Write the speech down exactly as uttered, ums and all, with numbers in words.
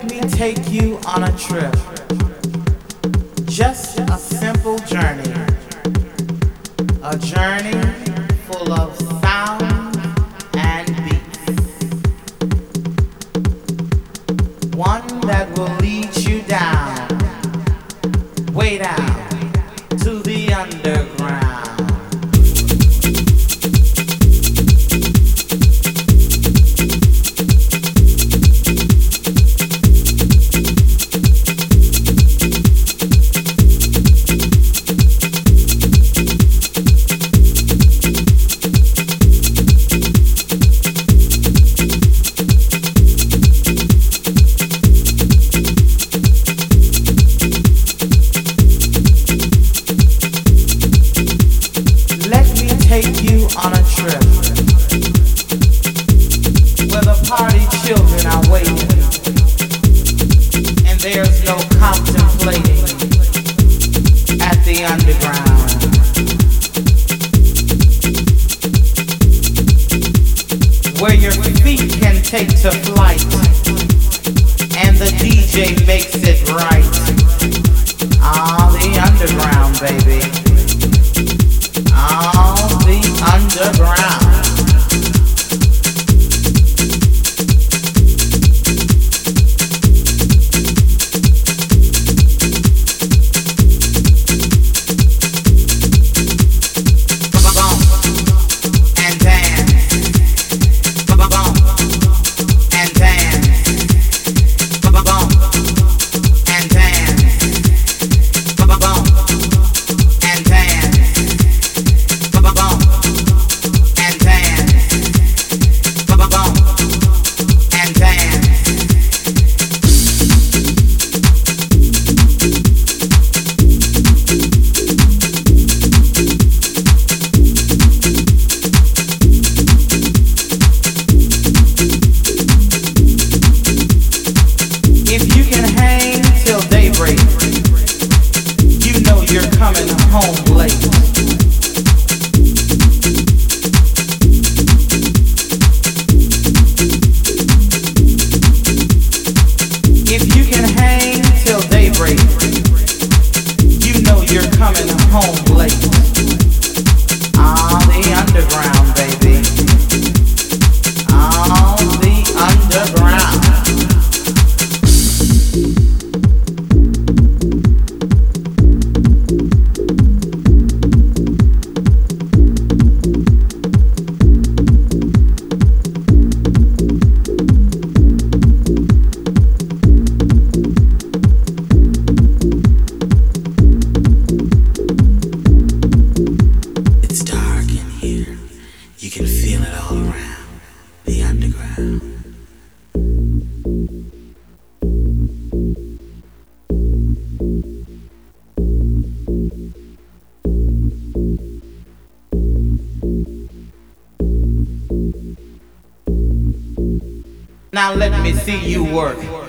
me take you on a trip. Just a simple journey. A journey full of sound and beats. One that will lead you down, way down to the underground. Take you on a trip where the party children are waiting and there's no contemplating at the underground. Where your feet can take to flight and the D J makes it right. Ah, the underground, baby. Ah, the underground. Now let me see you work.